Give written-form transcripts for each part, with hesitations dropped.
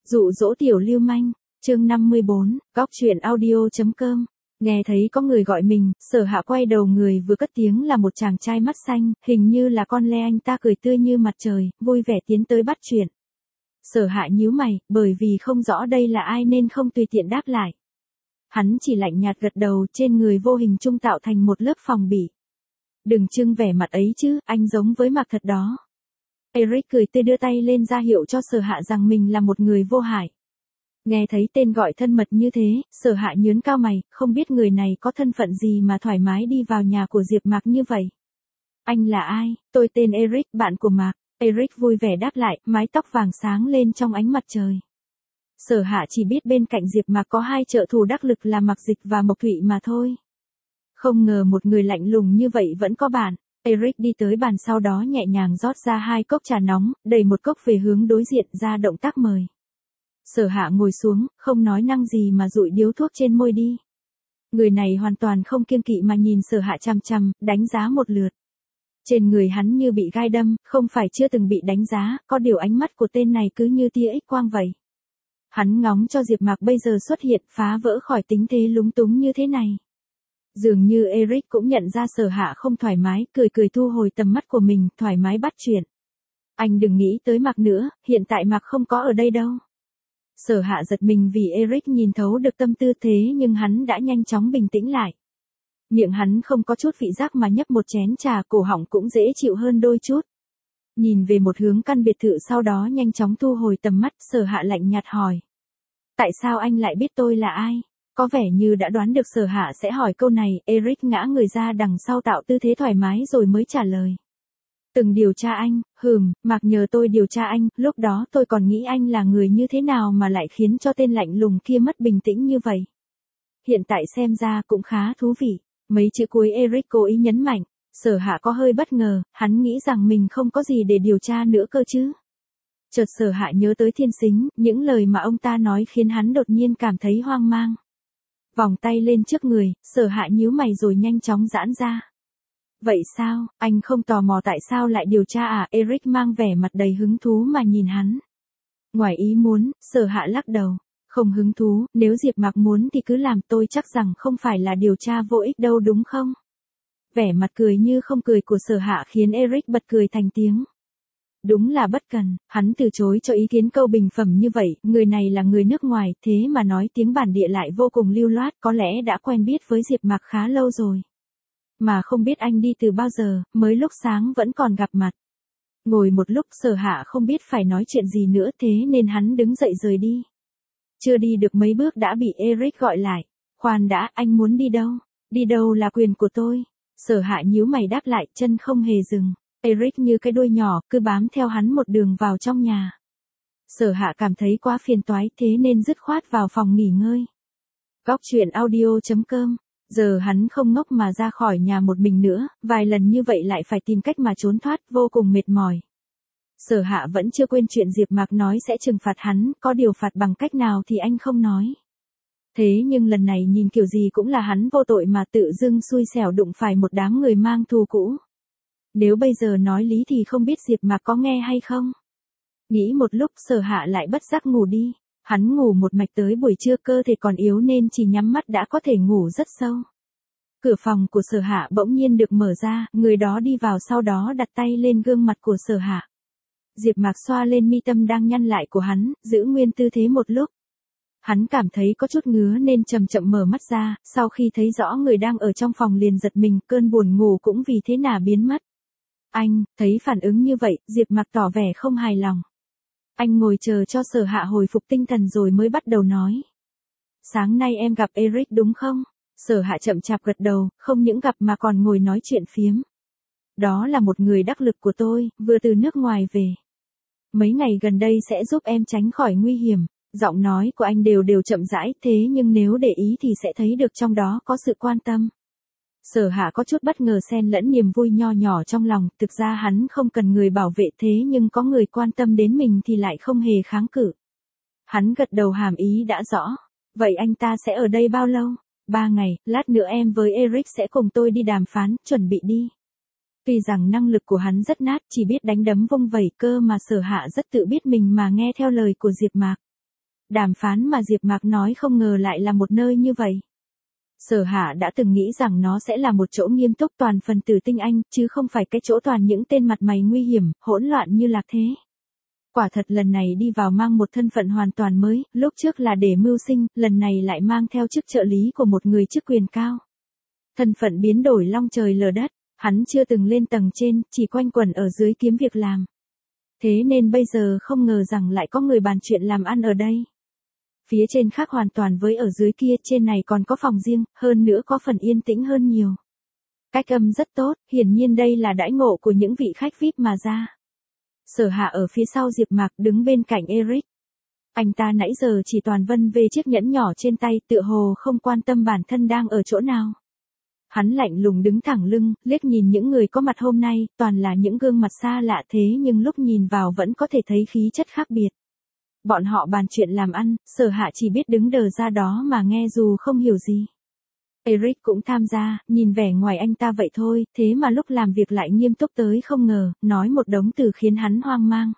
Dụ dỗ tiểu lưu manh, chương 54, góc truyện audio.com. Nghe thấy có người gọi mình, Sở Hạ quay đầu, người vừa cất tiếng là một chàng trai mắt xanh, hình như là con le, anh ta cười tươi như mặt trời, vui vẻ tiến tới bắt chuyện. Sở Hạ nhíu mày, bởi vì không rõ đây là ai nên không tùy tiện đáp lại. Hắn chỉ lạnh nhạt gật đầu, trên người vô hình trung tạo thành một lớp phòng bị. Đừng trưng vẻ mặt ấy chứ, anh giống với Mạc thật đó. Eric cười tươi đưa tay lên ra hiệu cho Sở Hạ rằng mình là một người vô hại. Nghe thấy tên gọi thân mật như thế, Sở Hạ nhướng cao mày, không biết người này có thân phận gì mà thoải mái đi vào nhà của Diệp Mạc như vậy. Anh là ai? Tôi tên Eric, bạn của Mạc. Eric vui vẻ đáp lại, mái tóc vàng sáng lên trong ánh mặt trời. Sở Hạ chỉ biết bên cạnh Diệp Mạc có hai trợ thủ đắc lực là Mạc Dịch và Mộc Thụy mà thôi. Không ngờ một người lạnh lùng như vậy vẫn có bạn. Eric đi tới bàn, sau đó nhẹ nhàng rót ra 2 cốc trà nóng, đẩy một cốc về hướng đối diện, ra động tác mời. Sở Hạ ngồi xuống, không nói năng gì mà dụi điếu thuốc trên môi đi. Người này hoàn toàn không kiêng kỵ mà nhìn Sở Hạ chằm chằm, đánh giá một lượt. Trên người hắn như bị gai đâm, không phải chưa từng bị đánh giá, có điều ánh mắt của tên này cứ như tia X quang vậy. Hắn ngóng cho Diệp Mạc bây giờ xuất hiện, phá vỡ khỏi tính thế lúng túng như thế này. Dường như Eric cũng nhận ra Sở Hạ không thoải mái, cười cười thu hồi tầm mắt của mình, thoải mái bắt chuyện. Anh đừng nghĩ tới Mạc nữa, hiện tại Mạc không có ở đây đâu. Sở Hạ giật mình vì Eric nhìn thấu được tâm tư, thế nhưng hắn đã nhanh chóng bình tĩnh lại. Miệng hắn không có chút vị giác mà nhấp một chén trà, cổ họng cũng dễ chịu hơn đôi chút. Nhìn về một hướng căn biệt thự, sau đó nhanh chóng thu hồi tầm mắt, Sở Hạ lạnh nhạt hỏi. Tại sao anh lại biết tôi là ai? Có vẻ như đã đoán được Sở Hạ sẽ hỏi câu này, Eric ngã người ra đằng sau tạo tư thế thoải mái rồi mới trả lời. Từng điều tra anh, Mạc nhờ tôi điều tra anh, lúc đó tôi còn nghĩ anh là người như thế nào mà lại khiến cho tên lạnh lùng kia mất bình tĩnh như vậy. Hiện tại xem ra cũng khá thú vị. Mấy chữ cuối Eric cố ý nhấn mạnh. Sở Hạ có hơi bất ngờ, hắn nghĩ rằng mình không có gì để điều tra nữa cơ chứ. Chợt Sở Hạ nhớ tới Thiên Sính, những lời mà ông ta nói khiến hắn đột nhiên cảm thấy hoang mang. Vòng tay lên trước người, Sở Hạ nhíu mày rồi nhanh chóng giãn ra. Vậy sao, anh không tò mò tại sao lại điều tra à? Eric mang vẻ mặt đầy hứng thú mà nhìn hắn. Ngoài ý muốn, Sở Hạ lắc đầu. Không hứng thú, nếu Diệp Mạc muốn thì cứ làm, tôi chắc rằng không phải là điều tra vô ích đâu đúng không? Vẻ mặt cười như không cười của Sở Hạ khiến Eric bật cười thành tiếng. Đúng là bất cần, hắn từ chối cho ý kiến câu bình phẩm như vậy, người này là người nước ngoài, thế mà nói tiếng bản địa lại vô cùng lưu loát, có lẽ đã quen biết với Diệp Mạc khá lâu rồi. Mà không biết anh đi từ bao giờ, mới lúc sáng vẫn còn gặp mặt. Ngồi một lúc, Sở Hạ không biết phải nói chuyện gì nữa, thế nên hắn đứng dậy rời đi. Chưa đi được mấy bước đã bị Eric gọi lại. Khoan đã, anh muốn đi đâu? Đi đâu là quyền của tôi. Sở Hạ nhíu mày đáp lại, chân không hề dừng. Eric như cái đuôi nhỏ, cứ bám theo hắn một đường vào trong nhà. Sở Hạ cảm thấy quá phiền toái, thế nên dứt khoát vào phòng nghỉ ngơi. Góc truyện audio.com. Giờ hắn không ngốc mà ra khỏi nhà một mình nữa, vài lần như vậy lại phải tìm cách mà trốn thoát, vô cùng mệt mỏi. Sở Hạ vẫn chưa quên chuyện Diệp Mạc nói sẽ trừng phạt hắn, có điều phạt bằng cách nào thì anh không nói. Thế nhưng lần này nhìn kiểu gì cũng là hắn vô tội mà tự dưng xui xẻo đụng phải một đám người mang thù cũ. Nếu bây giờ nói lý thì không biết Diệp Mạc có nghe hay không. Nghĩ một lúc, Sở Hạ lại bất giác ngủ đi. Hắn ngủ một mạch tới buổi trưa, cơ thể còn yếu nên chỉ nhắm mắt đã có thể ngủ rất sâu. Cửa phòng của Sở Hạ bỗng nhiên được mở ra, người đó đi vào, sau đó đặt tay lên gương mặt của Sở Hạ. Diệp Mạc xoa lên mi tâm đang nhăn lại của hắn, giữ nguyên tư thế một lúc. Hắn cảm thấy có chút ngứa nên chậm chậm mở mắt ra, sau khi thấy rõ người đang ở trong phòng liền giật mình, cơn buồn ngủ cũng vì thế nào biến mất. Anh, thấy phản ứng như vậy, Diệp Mạc tỏ vẻ không hài lòng. Anh ngồi chờ cho Sở Hạ hồi phục tinh thần rồi mới bắt đầu nói. Sáng nay em gặp Eric đúng không? Sở Hạ chậm chạp gật đầu, không những gặp mà còn ngồi nói chuyện phiếm. Đó là một người đắc lực của tôi, vừa từ nước ngoài về. Mấy ngày gần đây sẽ giúp em tránh khỏi nguy hiểm. Giọng nói của anh đều chậm rãi, thế nhưng nếu để ý thì sẽ thấy được trong đó có sự quan tâm. Sở Hạ có chút bất ngờ xen lẫn niềm vui nho nhỏ trong lòng, thực ra hắn không cần người bảo vệ, thế nhưng có người quan tâm đến mình thì lại không hề kháng cự. Hắn gật đầu hàm ý đã rõ. Vậy anh ta sẽ ở đây bao lâu? 3 ngày, lát nữa em với Eric sẽ cùng tôi đi đàm phán, chuẩn bị đi. Tuy rằng năng lực của hắn rất nát, chỉ biết đánh đấm vung vẩy, cơ mà Sở Hạ rất tự biết mình mà nghe theo lời của Diệp Mạc. đàm phán mà Diệp Mạc nói không ngờ lại là một nơi như vậy. Sở Hạ đã từng nghĩ rằng nó sẽ là một chỗ nghiêm túc toàn phần tử tinh anh, chứ không phải cái chỗ toàn những tên mặt mày nguy hiểm, hỗn loạn như Lạc Thế. Quả thật lần này đi vào mang một thân phận hoàn toàn mới, lúc trước là để mưu sinh, lần này lại mang theo chức trợ lý của một người chức quyền cao. Thân phận biến đổi long trời lở đất, hắn chưa từng lên tầng trên, chỉ quanh quẩn ở dưới kiếm việc làm. Thế nên bây giờ không ngờ rằng lại có người bàn chuyện làm ăn ở đây. Phía trên khác hoàn toàn với ở dưới kia, trên này còn có phòng riêng, hơn nữa có phần yên tĩnh hơn nhiều. Cách âm rất tốt, hiển nhiên đây là đãi ngộ của những vị khách VIP mà ra. Sở Hạ ở phía sau Diệp Mạc đứng bên cạnh Eric. Anh ta nãy giờ chỉ toàn vân về chiếc nhẫn nhỏ trên tay, tựa hồ không quan tâm bản thân đang ở chỗ nào. Hắn lạnh lùng đứng thẳng lưng, liếc nhìn những người có mặt hôm nay, toàn là những gương mặt xa lạ thế nhưng lúc nhìn vào vẫn có thể thấy khí chất khác biệt. Bọn họ bàn chuyện làm ăn, Sở Hạ chỉ biết đứng đờ ra đó mà nghe dù không hiểu gì. Eric cũng tham gia, nhìn vẻ ngoài anh ta vậy thôi, thế mà lúc làm việc lại nghiêm túc tới không ngờ, nói một đống từ khiến hắn hoang mang.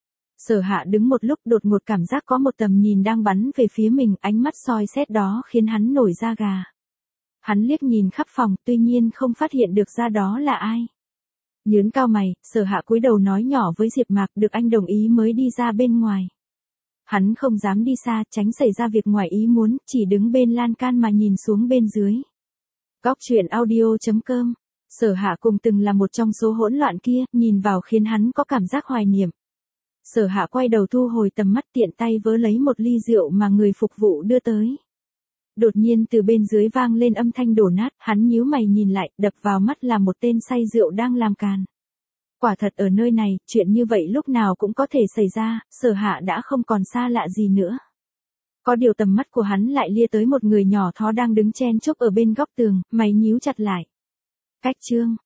Sở Hạ đứng một lúc đột ngột cảm giác có một tầm nhìn đang bắn về phía mình, ánh mắt soi xét đó khiến hắn nổi da gà. Hắn liếc nhìn khắp phòng, tuy nhiên không phát hiện được ra đó là ai. Nhớn cao mày, Sở Hạ cúi đầu nói nhỏ với Diệp Mạc, được anh đồng ý mới đi ra bên ngoài. Hắn không dám đi xa, tránh xảy ra việc ngoài ý muốn, chỉ đứng bên lan can mà nhìn xuống bên dưới. Góc truyện audio.com. Sở Hạ cùng từng là một trong số hỗn loạn kia, nhìn vào khiến hắn có cảm giác hoài niệm. Sở Hạ quay đầu thu hồi tầm mắt, tiện tay vớ lấy một ly rượu mà người phục vụ đưa tới. Đột nhiên từ bên dưới vang lên âm thanh đổ nát, hắn nhíu mày nhìn lại, đập vào mắt là một tên say rượu đang làm càn. Quả thật ở nơi này, chuyện như vậy lúc nào cũng có thể xảy ra, Sở Hạ đã không còn xa lạ gì nữa. Có điều tầm mắt của hắn lại lia tới một người nhỏ thó đang đứng chen chúc ở bên góc tường, mày nhíu chặt lại. Cách chương